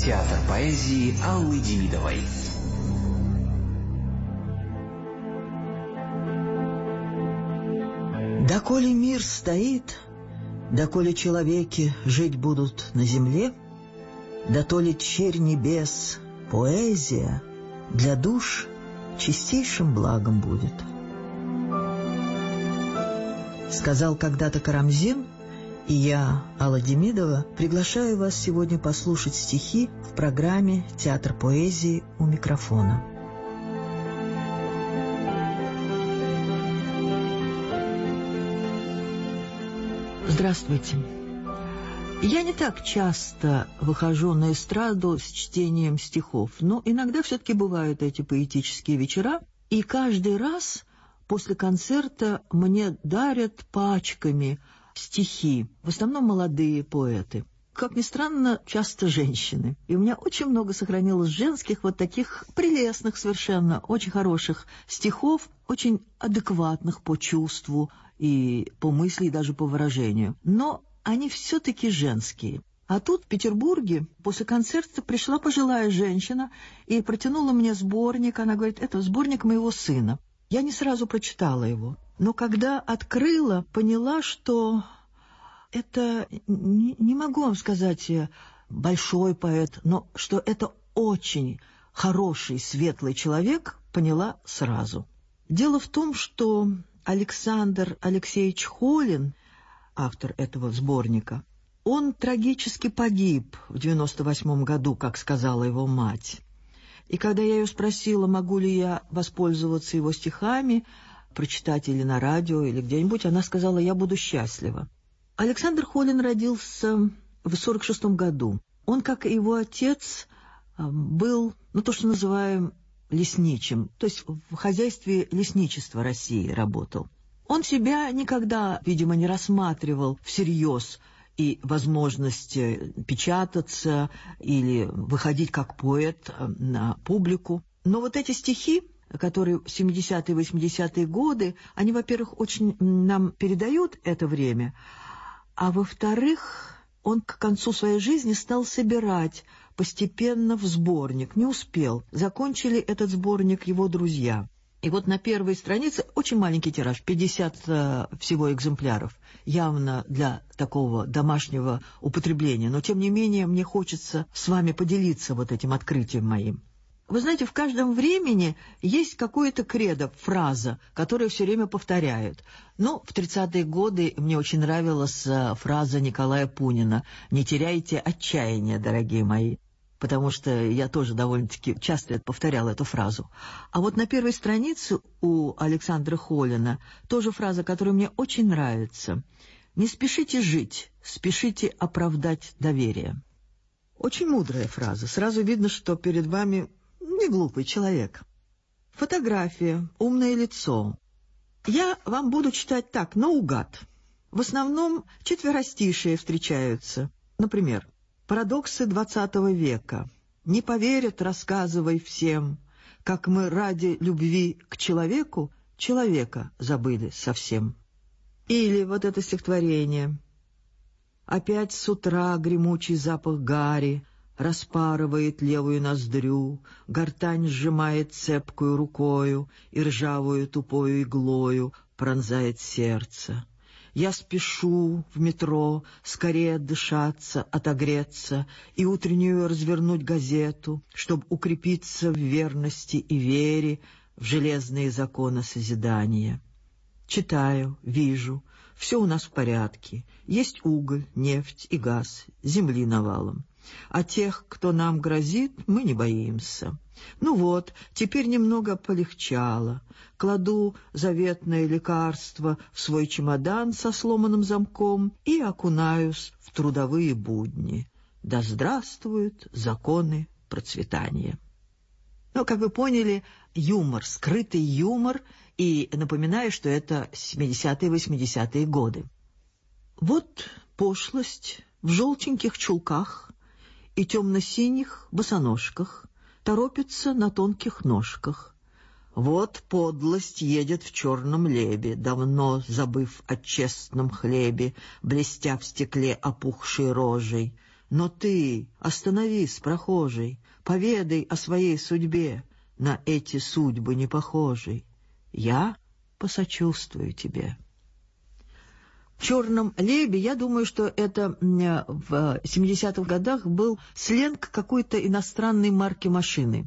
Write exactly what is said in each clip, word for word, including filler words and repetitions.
Театр поэзии Аллы Демидовой. Доколе мир стоит, доколе человеки жить будут на земле, дотоле черь небес, поэзия для душ чистейшим благом будет. Сказал когда-то Карамзин, и я, Алла Демидова, приглашаю вас сегодня послушать стихи в программе «Театр поэзии» у микрофона. Здравствуйте. Я не так часто выхожу на эстраду с чтением стихов, но иногда все-таки бывают эти поэтические вечера, и каждый раз после концерта мне дарят пачками стихи, в основном молодые поэты. Как ни странно, часто женщины. И у меня очень много сохранилось женских вот таких прелестных совершенно, очень хороших стихов, очень адекватных по чувству и по мысли, и даже по выражению. Но они все-таки женские. А тут, в Петербурге, после концерта пришла пожилая женщина и протянула мне сборник. Она говорит, это сборник моего сына. Я не сразу прочитала его. Но когда открыла, поняла, что это, не, не могу вам сказать, большой поэт, но что это очень хороший, светлый человек, поняла сразу. Дело в том, что Александр Алексеевич Холин, автор этого сборника, он трагически погиб в девяносто восьмом году, как сказала его мать. И когда я ее спросила, могу ли я воспользоваться его стихами, прочитать или на радио, или где-нибудь, она сказала, я буду счастлива. Александр Холин родился в сорок шестом году. Он, как и его отец, был, ну, то, что называем лесничим, то есть в хозяйстве лесничества России работал. Он себя никогда, видимо, не рассматривал всерьез и возможность печататься или выходить как поэт на публику. Но вот эти стихи, которые в семидесятые, восьмидесятые годы, они, во-первых, очень нам передают это время, а во-вторых, он к концу своей жизни стал собирать постепенно в сборник. Не успел. Закончили этот сборник его друзья. И вот на первой странице очень маленький тираж, пятьдесят э, всего экземпляров, явно для такого домашнего употребления. Но, тем не менее, мне хочется с вами поделиться вот этим открытием моим. Вы знаете, в каждом времени есть какое-то кредо, фраза, которую все время повторяют. Ну, в тридцатые годы мне очень нравилась фраза Николая Пунина «Не теряйте отчаяния, дорогие мои», потому что я тоже довольно-таки часто повторяла эту фразу. А вот на первой странице у Александра Холина тоже фраза, которая мне очень нравится. «Не спешите жить, спешите оправдать доверие». Очень мудрая фраза. Сразу видно, что перед вами не глупый человек. Фотография, умное лицо. Я вам буду читать так, наугад. В основном четверостишие встречаются. Например, «Парадоксы двадцатого века. Не поверят, рассказывай всем, как мы ради любви к человеку человека забыли совсем». Или вот это стихотворение. «Опять с утра гремучий запах гари распарывает левую ноздрю, гортань сжимает цепкую рукою и ржавую тупою иглою пронзает сердце. Я спешу в метро скорее отдышаться, отогреться и утреннюю развернуть газету, чтобы укрепиться в верности и вере в железные законы созидания. Читаю, вижу, все у нас в порядке, есть уголь, нефть и газ, земли навалом. А тех, кто нам грозит, мы не боимся. Ну вот, теперь немного полегчало. Кладу заветное лекарство в свой чемодан со сломанным замком и окунаюсь в трудовые будни. Да здравствуют законы процветания». Ну, как вы поняли, юмор, скрытый юмор, и напоминаю, что это семидесятые, восьмидесятые годы. Вот пошлость в желтеньких чулках и темно-синих босоножках торопится на тонких ножках. Вот подлость едет в черном лебе, давно забыв о честном хлебе, блестя в стекле опухшей рожей. Но ты остановись, прохожий, поведай о своей судьбе, на эти судьбы не похожей. Я посочувствую тебе. В «Черном лебе», я думаю, что это в семидесятых годах был сленг какой-то иностранной марки машины.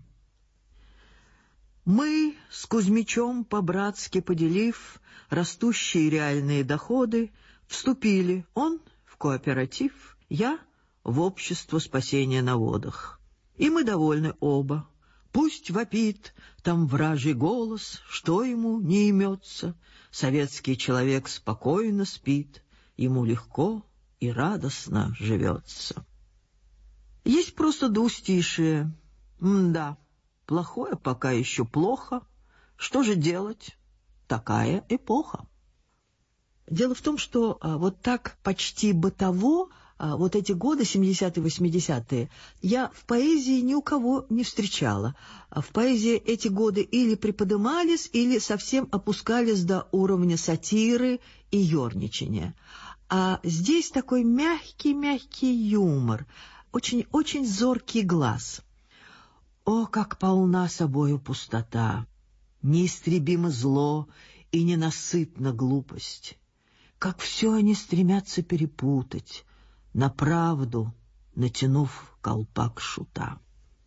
Мы с Кузьмичом, по-братски поделив растущие реальные доходы, вступили, он в кооператив, я в общество спасения на водах. И мы довольны оба. Пусть вопит там вражий голос, что ему не имется. Советский человек спокойно спит, ему легко и радостно живется. Есть просто двустишие. М-да, плохое пока еще плохо. Что же делать? Такая эпоха. Дело в том, что а, вот так почти бытово а, вот эти годы, семидесятые, восьмидесятые, я в поэзии ни у кого не встречала. А в поэзии эти годы или приподымались, или совсем опускались до уровня сатиры и ерничания. А здесь такой мягкий-мягкий юмор, очень-очень зоркий глаз. О, как полна собою пустота, неистребимо зло и ненасытна глупость! Как все они стремятся перепутать, на правду натянув колпак шута.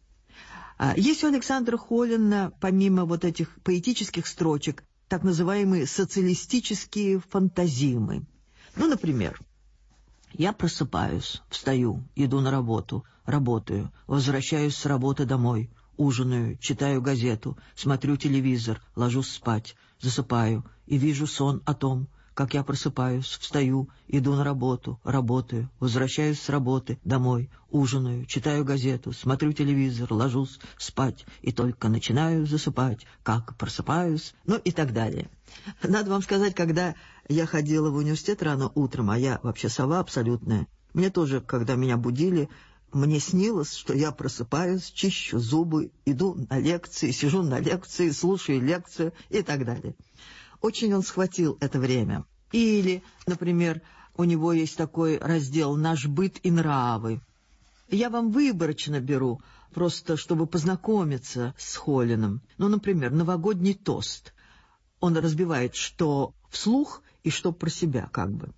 Есть у Александра Холлина, помимо вот этих поэтических строчек, так называемые социалистические фантазимы. Ну, например, я просыпаюсь, встаю, иду на работу, работаю, возвращаюсь с работы домой, ужинаю, читаю газету, смотрю телевизор, ложусь спать, засыпаю и вижу сон о том, как я просыпаюсь, встаю, иду на работу, работаю, возвращаюсь с работы, домой, ужинаю, читаю газету, смотрю телевизор, ложусь спать и только начинаю засыпать, как просыпаюсь, ну и так далее. Надо вам сказать, когда я ходила в университет рано утром, а я вообще сова абсолютная, мне тоже, когда меня будили, мне снилось, что я просыпаюсь, чищу зубы, иду на лекции, сижу на лекции, слушаю лекцию и так далее. Очень он схватил это время. Или, например, у него есть такой раздел «Наш быт и нравы». Я вам выборочно беру, просто чтобы познакомиться с Холлиным. Ну, например, новогодний тост. Он разбивает что вслух и что про себя как бы.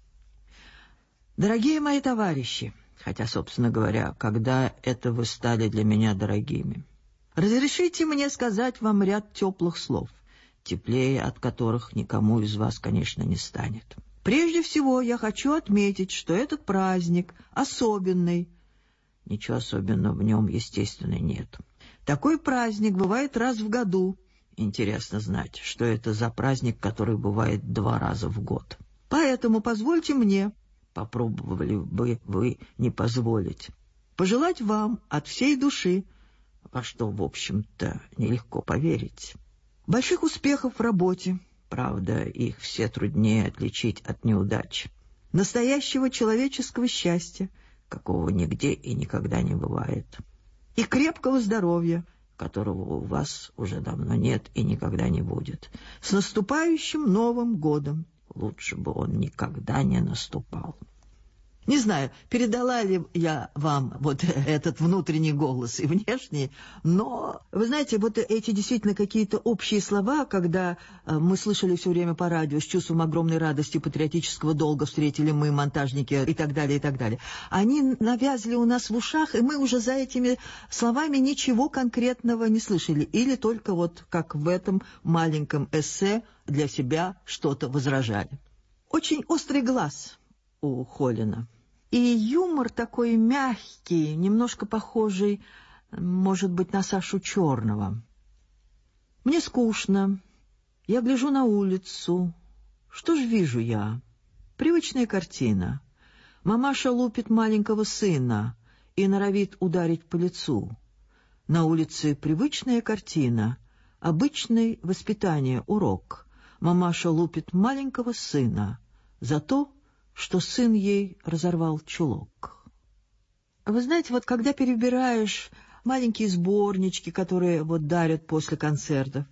«Дорогие мои товарищи», хотя, собственно говоря, когда это вы стали для меня дорогими, разрешите мне сказать вам ряд теплых слов, теплее от которых никому из вас, конечно, не станет. Прежде всего, я хочу отметить, что этот праздник особенный. Ничего особенного в нем, естественно, нет. Такой праздник бывает раз в году. Интересно знать, что это за праздник, который бывает два раза в год. Поэтому позвольте мне, попробовали бы вы не позволить, пожелать вам от всей души, во что, в общем-то, нелегко поверить, больших успехов в работе, правда, их все труднее отличить от неудач, настоящего человеческого счастья, какого нигде и никогда не бывает, и крепкого здоровья, которого у вас уже давно нет и никогда не будет. С наступающим Новым годом! Лучше бы он никогда не наступал. Не знаю, передала ли я вам вот этот внутренний голос и внешний, но, вы знаете, вот эти действительно какие-то общие слова, когда мы слышали все время по радио, с чувством огромной радости, патриотического долга встретили мы, монтажники и так далее, и так далее, они навязли у нас в ушах, и мы уже за этими словами ничего конкретного не слышали, или только вот как в этом маленьком эссе для себя что-то возражали. Очень острый глаз у Холлина. И юмор такой мягкий, немножко похожий, может быть, на Сашу Черного. Мне скучно. Я гляжу на улицу. Что ж вижу я? Привычная картина. Мамаша лупит маленького сына и норовит ударить по лицу. На улице привычная картина. Обычный воспитание урок. Мамаша лупит маленького сына за то, что сын ей разорвал чулок. Вы знаете, вот когда перебираешь маленькие сборнички, которые вот дарят после концертов,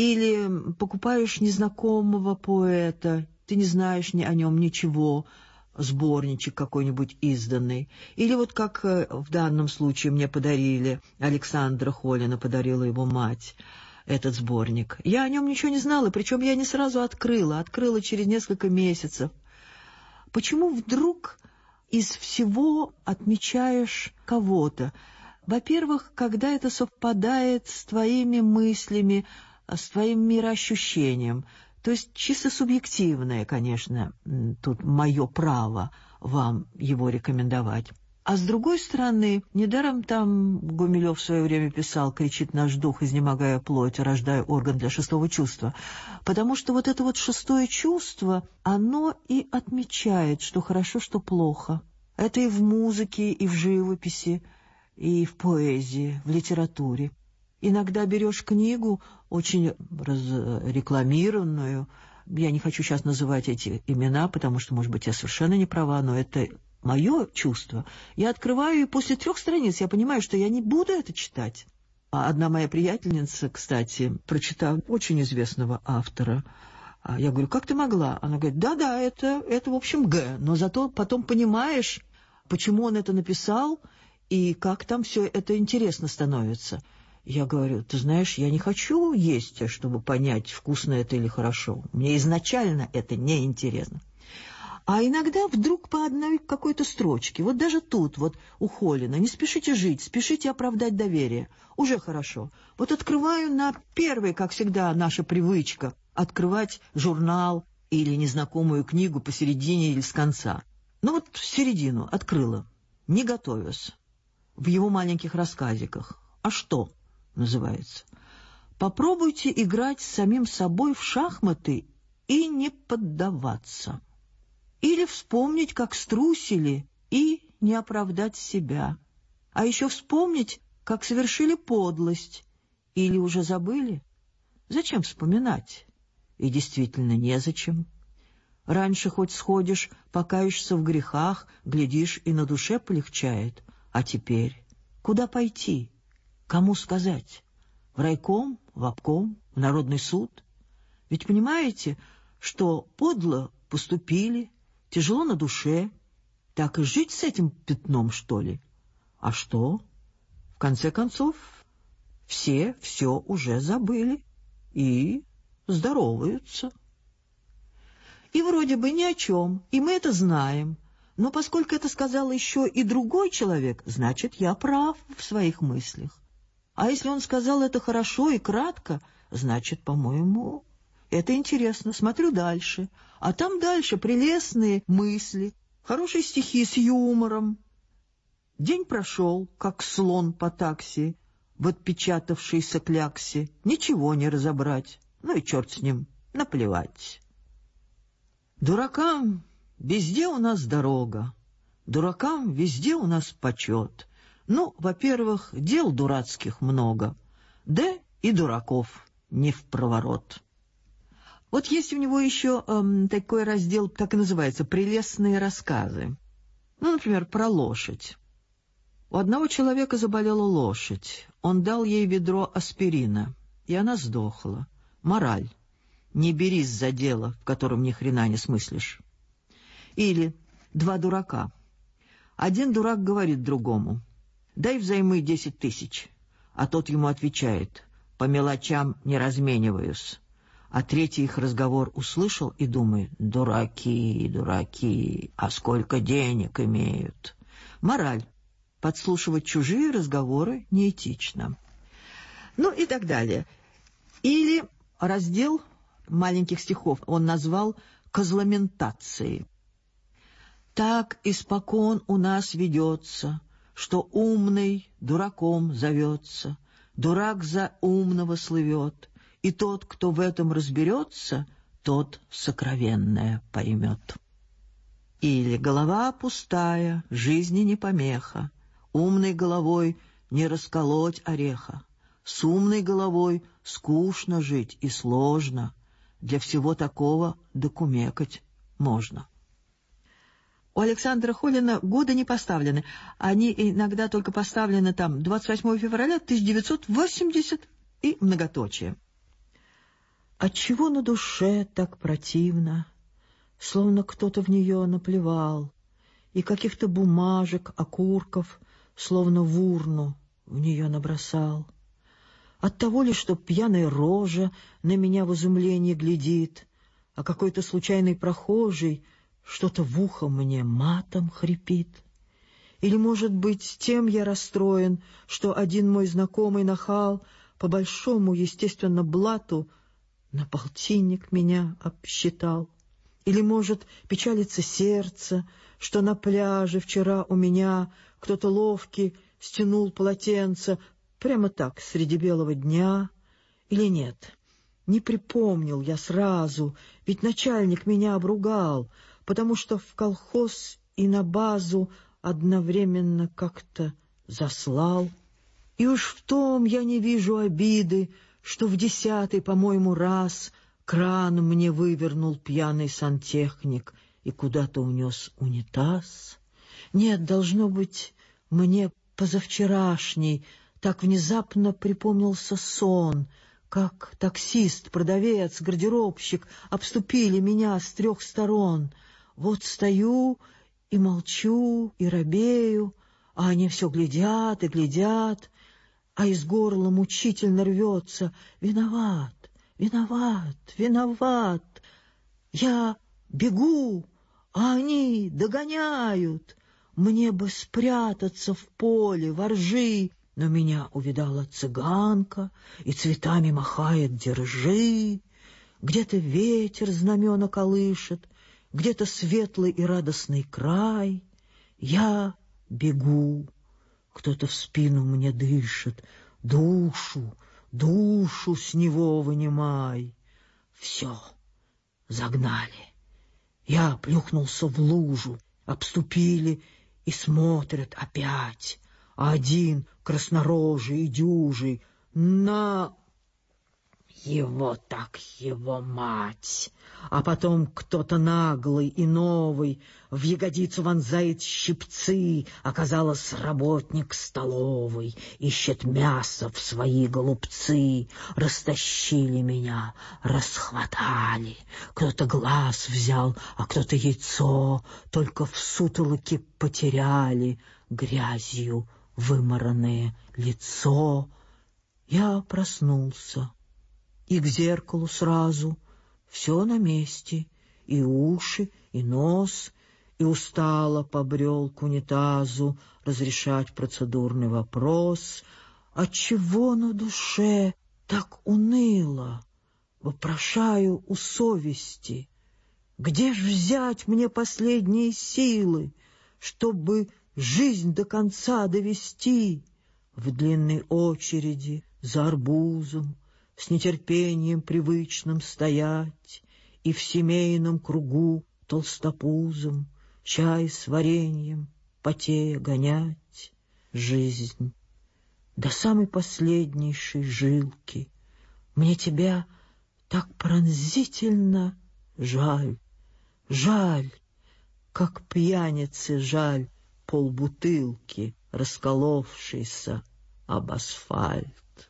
или покупаешь незнакомого поэта, ты не знаешь ни о нем ничего, сборничек какой-нибудь изданный. Или вот как в данном случае мне подарили, Александра Холина подарила его мать, этот сборник. Я о нем ничего не знала, причем я не сразу открыла, открыла через несколько месяцев. Почему вдруг из всего отмечаешь кого-то? Во-первых, когда это совпадает с твоими мыслями, с твоим мироощущением. То есть чисто субъективное, конечно, тут мое право вам его рекомендовать. А с другой стороны, недаром там Гумилев в свое время писал «Кричит наш дух, изнемогая плоть, рождая орган для шестого чувства». Потому что вот это вот шестое чувство, оно и отмечает, что хорошо, что плохо. Это и в музыке, и в живописи, и в поэзии, в литературе. Иногда берешь книгу, очень разрекламированную, я не хочу сейчас называть эти имена, потому что, может быть, я совершенно не права, но это мое чувство. Я открываю, и после трех страниц я понимаю, что я не буду это читать. А одна моя приятельница, кстати, прочитав очень известного автора, я говорю, как ты могла? Она говорит, да-да, это, это в общем, Г, но зато потом понимаешь, почему он это написал, и как там все это интересно становится. Я говорю, ты знаешь, я не хочу есть, чтобы понять, вкусно это или хорошо. Мне изначально это не интересно. А иногда вдруг по одной какой-то строчке, вот даже тут, вот у Холина, не спешите жить, спешите оправдать доверие. Уже хорошо. Вот открываю на первой, как всегда, наша привычка, открывать журнал или незнакомую книгу посередине или с конца. Ну вот в середину открыла, не готовясь, в его маленьких рассказиках. А что? Называется. Попробуйте играть с самим собой в шахматы и не поддаваться. Или вспомнить, как струсили, и не оправдать себя. А еще вспомнить, как совершили подлость. Или уже забыли? Зачем вспоминать? И действительно незачем. Раньше хоть сходишь, покаешься в грехах, глядишь, и на душе полегчает. А теперь куда пойти? Кому сказать? В райком, в обком, в народный суд? Ведь понимаете, что подло поступили, тяжело на душе, так и жить с этим пятном, что ли? А что? В конце концов, все все уже забыли и здороваются. И вроде бы ни о чем, и мы это знаем, но поскольку это сказал еще и другой человек, значит, я прав в своих мыслях. А если он сказал это хорошо и кратко, значит, по-моему, это интересно. Смотрю дальше. А там дальше прелестные мысли, хорошие стихи с юмором. День прошел, как слон по такси, в отпечатавшейся кляксе. Ничего не разобрать. Ну и черт с ним, наплевать. Дуракам везде у нас дорога. Дуракам везде у нас почет. Ну, во-первых, дел дурацких много, да и дураков не впроворот. Вот есть у него еще эм, такой раздел, так и называется, «Прелестные рассказы». Ну, например, про лошадь. У одного человека заболела лошадь. Он дал ей ведро аспирина, и она сдохла. Мораль. Не берись за дело, в котором ни хрена не смыслишь. Или два дурака. Один дурак говорит другому: дай взаймы десять тысяч, а тот ему отвечает: по мелочам не размениваюсь. А третий их разговор услышал и думает: дураки, дураки, а сколько денег имеют. Мораль. Подслушивать чужие разговоры неэтично. Ну и так далее. Или раздел маленьких стихов он назвал «Козламентации». Так испокон у нас ведется, что умный дураком зовется, дурак за умного слывет, и тот, кто в этом разберется, тот сокровенное поймет. Или голова пустая, жизни не помеха, умной головой не расколоть ореха, с умной головой скучно жить и сложно, для всего такого докумекать можно. У Александра Холина годы не поставлены. Они иногда только поставлены там двадцать восьмого февраля тысяча девятьсот восемьдесят и многоточие. Отчего на душе так противно? словно кто-то в нее наплевал, и каких-то бумажек, окурков, словно в урну в нее набросал. Оттого ли, что пьяная рожа на меня в изумлении глядит, а какой-то случайный прохожий что-то в ухо мне матом хрипит? Или, может быть, тем я расстроен, что один мой знакомый нахал по большому, естественно, блату на полтинник меня обсчитал? Или, может, печалится сердце, что на пляже вчера у меня кто-то ловкий стянул полотенце прямо так, среди белого дня? Или нет, не припомнил я сразу, ведь начальник меня обругал, потому что в колхоз и на базу одновременно как-то заслал. И уж в том я не вижу обиды, что в десятый, по-моему, раз кран мне вывернул пьяный сантехник и куда-то унес унитаз. Нет, должно быть, мне позавчерашний так внезапно припомнился сон, как таксист, продавец, гардеробщик обступили меня с трех сторон. Вот стою и молчу, и робею, а они все глядят и глядят, а из горла мучительно рвется: «Виноват, виноват, виноват!» Я бегу, а они догоняют. Мне бы спрятаться в поле, во ржи, но меня увидала цыганка и цветами махает: «Держи!» Где-то ветер знамена колышет, где-то светлый и радостный край. Я бегу, кто-то в спину мне дышит: «Душу, душу с него вынимай!» Все, загнали. Я плюхнулся в лужу, обступили и смотрят опять, а один краснорожий и дюжий: «На его так его мать!» А потом кто-то наглый и новый в ягодицу вонзает щипцы. Оказалось, работник столовой ищет мясо в свои голубцы. Растащили меня, расхватали. Кто-то глаз взял, а кто-то яйцо. Только в сутолоке потеряли грязью вымаранное лицо. Я проснулся. И к зеркалу сразу все на месте, и уши, и нос, и устало побрел к унитазу разрешать процедурный вопрос. Отчего на душе так уныло? Вопрошаю у совести. Где ж взять мне последние силы, чтобы жизнь до конца довести? В длинной очереди за арбузом с нетерпением привычным стоять и в семейном кругу толстопузом чай с вареньем потея гонять. Жизнь до самой последнейшей жилки. Мне тебя так пронзительно жаль, жаль, как пьянице жаль полбутылки, расколовшейся об асфальт.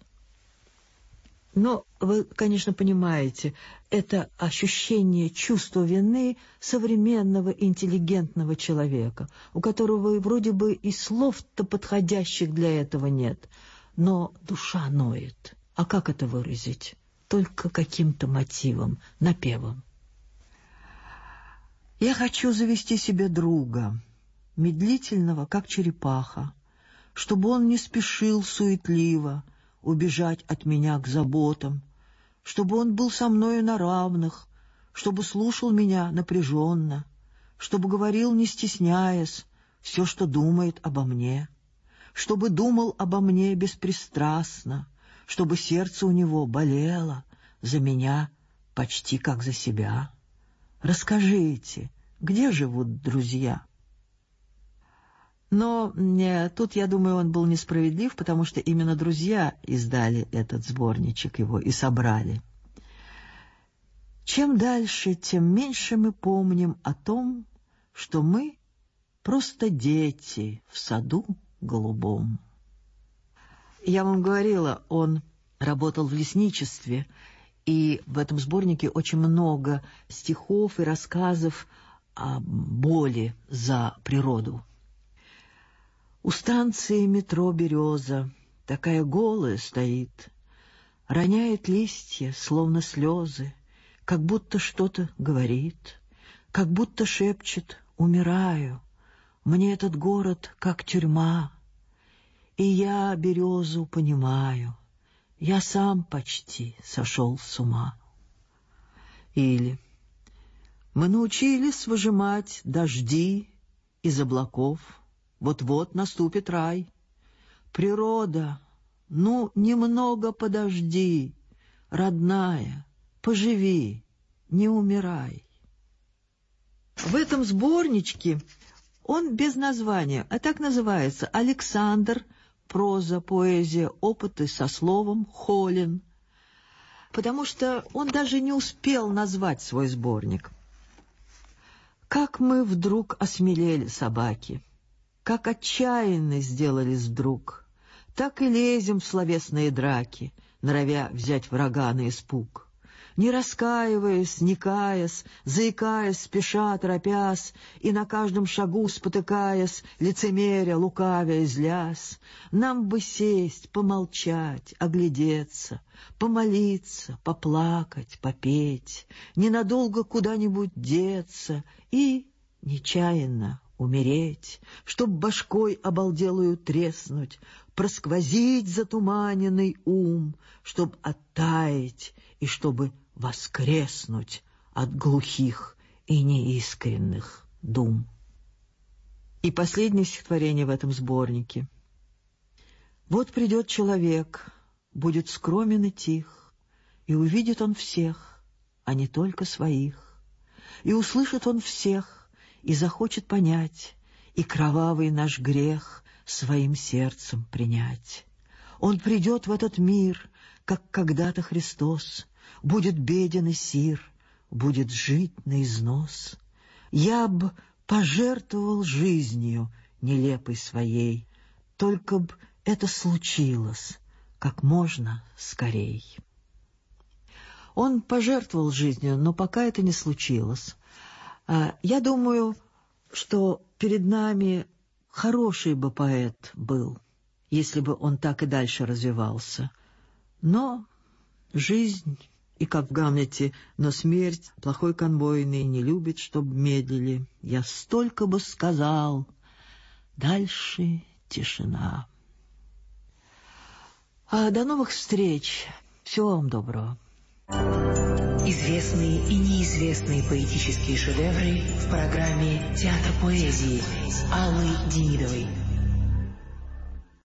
Но вы, конечно, понимаете, это ощущение чувства вины современного интеллигентного человека, у которого вроде бы и слов-то подходящих для этого нет, но душа ноет. А как это выразить? Только каким-то мотивом, напевом. Я хочу завести себе друга, медлительного, как черепаха, чтобы он не спешил суетливо убежать от меня к заботам, чтобы он был со мною на равных, чтобы слушал меня напряженно, чтобы говорил, не стесняясь, все, что думает обо мне, чтобы думал обо мне беспристрастно, чтобы сердце у него болело за меня почти как за себя. Расскажите, где живут друзья? Но не, тут, я думаю, он был несправедлив, потому что именно друзья издали этот сборничек его и собрали. Чем дальше, тем меньше мы помним о том, что мы просто дети в саду голубом. Я вам говорила, он работал в лесничестве, И в этом сборнике очень много стихов и рассказов о боли за природу. У станции метро «Береза» такая голая стоит, роняет листья, словно слезы, как будто что-то говорит, как будто шепчет: «Умираю, мне этот город как тюрьма, и я березу понимаю, я сам почти сошел с ума». Или: «Мы научились выжимать дожди из облаков, вот-вот наступит рай. Природа, ну, немного подожди, родная, поживи, не умирай». В этом сборничке он без названия, а так называется: «Александр. Проза, поэзия, опыты со словом. Холин». Потому что он даже не успел назвать свой сборник. Как мы вдруг осмелели, собаки, как отчаянны сделались вдруг, так и лезем в словесные драки, норовя взять врага на испуг. Не раскаиваясь, не каясь, заикаясь, спеша, торопясь, и на каждом шагу спотыкаясь, лицемеря, лукавя и злясь, нам бы сесть, помолчать, оглядеться, помолиться, поплакать, попеть, ненадолго куда-нибудь деться и нечаянно умереть, чтоб башкой обалделую треснуть, просквозить затуманенный ум, чтоб оттаять и чтобы воскреснуть от глухих и неискренних дум. И последнее стихотворение в этом сборнике. Вот придет человек, будет скромен и тих, и увидит он всех, а не только своих, и услышит он всех, и захочет понять, и кровавый наш грех своим сердцем принять. Он придет в этот мир, как когда-то Христос, будет беден и сир, будет жить на износ. Я б пожертвовал жизнью нелепой своей, только б это случилось как можно скорей. Он пожертвовал жизнью, но пока это не случилось. Я думаю, что перед нами хороший бы поэт был, если бы он так и дальше развивался. Но жизнь, и как в Гамлете, но смерть плохой конвойный не любит, чтоб медлили. Я столько бы сказал, дальше тишина. А до новых встреч. Всего вам доброго. Известные и неизвестные поэтические шедевры в программе «Театр поэзии» Аллы Демидовой.